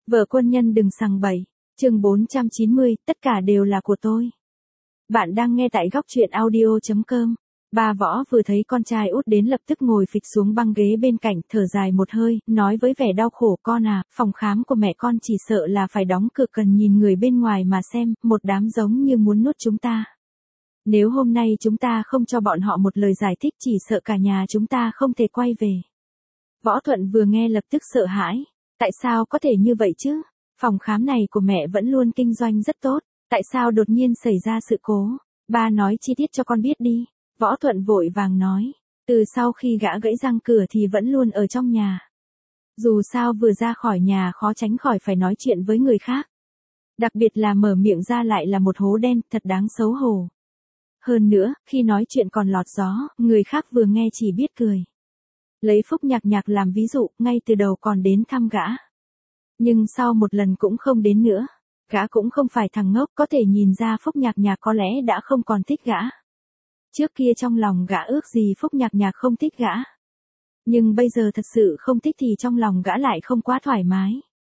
Vợ quân nhân đừng sằng bậy. Chương 490, tất cả đều là của tôi. Bạn đang nghe tại góc truyện audio.com. Ba Võ vừa thấy con trai út đến lập tức ngồi phịch xuống băng ghế bên cạnh, thở dài một hơi, nói với vẻ đau khổ: con à, phòng khám của mẹ con chỉ sợ là phải đóng cửa, cần nhìn người bên ngoài mà xem, một đám giống như muốn nuốt chúng ta. Nếu hôm nay chúng ta không cho bọn họ một lời giải thích, chỉ sợ cả nhà chúng ta không thể quay về. Võ Thuận vừa nghe lập tức sợ hãi. Tại sao có thể như vậy chứ? Phòng khám này của mẹ vẫn luôn kinh doanh rất tốt, tại sao đột nhiên xảy ra sự cố? Ba nói chi tiết cho con biết đi. Võ Thuận vội vàng nói. Từ sau khi gã gãy răng cửa thì vẫn luôn ở trong nhà. Dù sao vừa ra khỏi nhà khó tránh khỏi phải nói chuyện với người khác. Đặc biệt là mở miệng ra lại là một hố đen, thật đáng xấu hổ. Hơn nữa, khi nói chuyện còn lọt gió, người khác vừa nghe chỉ biết cười. Lấy Phúc Nhạc Nhạc làm ví dụ, ngay từ đầu còn đến thăm gã. Nhưng sau một lần cũng không đến nữa. Gã cũng không phải thằng ngốc, có thể nhìn ra Phúc Nhạc Nhạc có lẽ đã không còn thích gã. Trước kia trong lòng gã ước gì Phúc Nhạc Nhạc không thích gã. Nhưng bây giờ thật sự không thích thì trong lòng gã lại không quá thoải mái.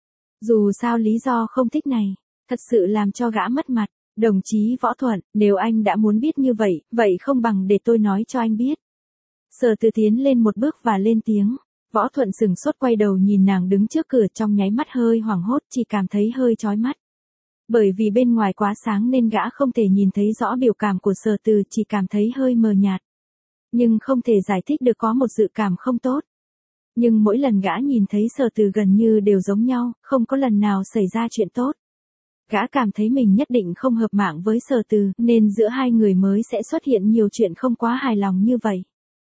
Dù sao lý do không thích này, thật sự làm cho gã mất mặt. Đồng chí Võ Thuận, nếu anh đã muốn biết như vậy, vậy không bằng để tôi nói cho anh biết. Sở Từ tiến lên một bước và lên tiếng. Võ Thuận sừng sốt quay đầu nhìn nàng đứng trước cửa, trong nháy mắt hơi hoảng hốt, chỉ cảm thấy hơi chói mắt. Bởi vì bên ngoài quá sáng nên gã không thể nhìn thấy rõ biểu cảm của Sở Từ, chỉ cảm thấy hơi mờ nhạt. Nhưng không thể giải thích được, có một dự cảm không tốt. Nhưng mỗi lần gã nhìn thấy Sở Từ gần như đều giống nhau, không có lần nào xảy ra chuyện tốt. Gã cảm thấy mình nhất định không hợp mạng với Sở Từ, nên giữa hai người mới sẽ xuất hiện nhiều chuyện không quá hài lòng như vậy.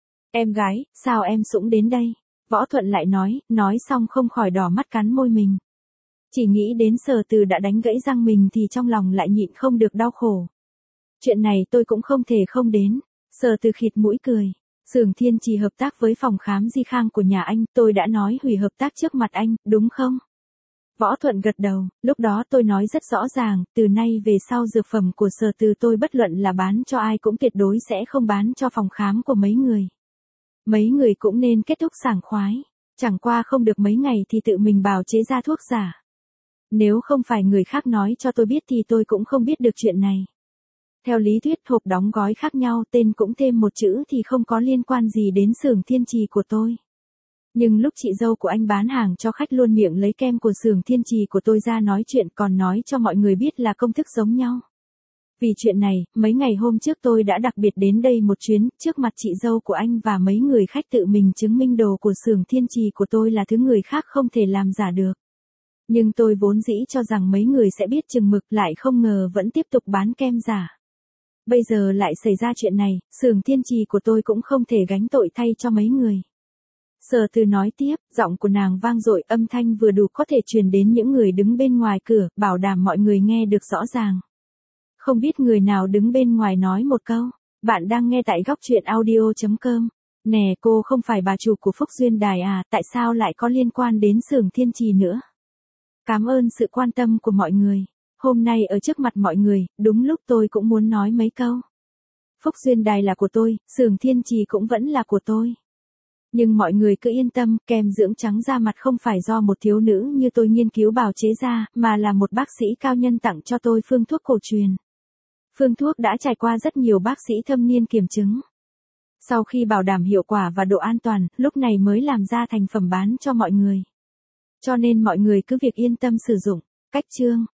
Em gái, sao em sũng đến đây? Võ Thuận lại nói xong không khỏi đỏ mắt cắn môi mình. Chỉ nghĩ đến Sở Từ đã đánh gãy răng mình thì trong lòng lại nhịn không được đau khổ. Chuyện này tôi cũng không thể không đến. Sở Từ khịt mũi cười. Xưởng Thiên Trì hợp tác với phòng khám Di Khang của nhà anh, tôi đã nói hủy hợp tác trước mặt anh, đúng không? Võ Thuận gật đầu, lúc đó tôi nói rất rõ ràng, từ nay về sau dược phẩm của Sở Từ tôi bất luận là bán cho ai cũng tuyệt đối sẽ không bán cho phòng khám của mấy người. Mấy người cũng nên kết thúc sảng khoái, chẳng qua không được mấy ngày thì tự mình bào chế ra thuốc giả. Nếu không phải người khác nói cho tôi biết thì tôi cũng không biết được chuyện này. Theo lý thuyết hộp đóng gói khác nhau, tên cũng thêm một chữ thì không có liên quan gì đến xưởng Thiên Trì của tôi. Nhưng lúc chị dâu của anh bán hàng cho khách luôn miệng lấy kem của xưởng Thiên Trì của tôi ra nói chuyện, còn nói cho mọi người biết là công thức giống nhau. Vì chuyện này, mấy ngày hôm trước tôi đã đặc biệt đến đây một chuyến, trước mặt chị dâu của anh và mấy người khách tự mình chứng minh đồ của xưởng Thiên Trì của tôi là thứ người khác không thể làm giả được. Nhưng tôi vốn dĩ cho rằng mấy người sẽ biết chừng mực, lại không ngờ vẫn tiếp tục bán kem giả. Bây giờ lại xảy ra chuyện này, xưởng Thiên Trì của tôi cũng không thể gánh tội thay cho mấy người. Sở Từ nói tiếp, giọng của nàng vang dội, âm thanh vừa đủ có thể truyền đến những người đứng bên ngoài cửa, bảo đảm mọi người nghe được rõ ràng. Không biết người nào đứng bên ngoài nói một câu. Bạn đang nghe tại góc truyện audio.com. Nè, cô không phải bà chủ của Phúc Duyên Đài à, tại sao lại có liên quan đến xưởng Thiên Trì nữa? Cảm ơn sự quan tâm của mọi người. Hôm nay ở trước mặt mọi người, đúng lúc tôi cũng muốn nói mấy câu. Phúc Duyên Đài là của tôi, xưởng Thiên Trì cũng vẫn là của tôi. Nhưng mọi người cứ yên tâm, kem dưỡng trắng da mặt không phải do một thiếu nữ như tôi nghiên cứu bào chế ra, mà là một bác sĩ cao nhân tặng cho tôi phương thuốc cổ truyền. Phương thuốc đã trải qua rất nhiều bác sĩ thâm niên kiểm chứng. Sau khi bảo đảm hiệu quả và độ an toàn, lúc này mới làm ra thành phẩm bán cho mọi người. Cho nên mọi người cứ việc yên tâm sử dụng. Cách chương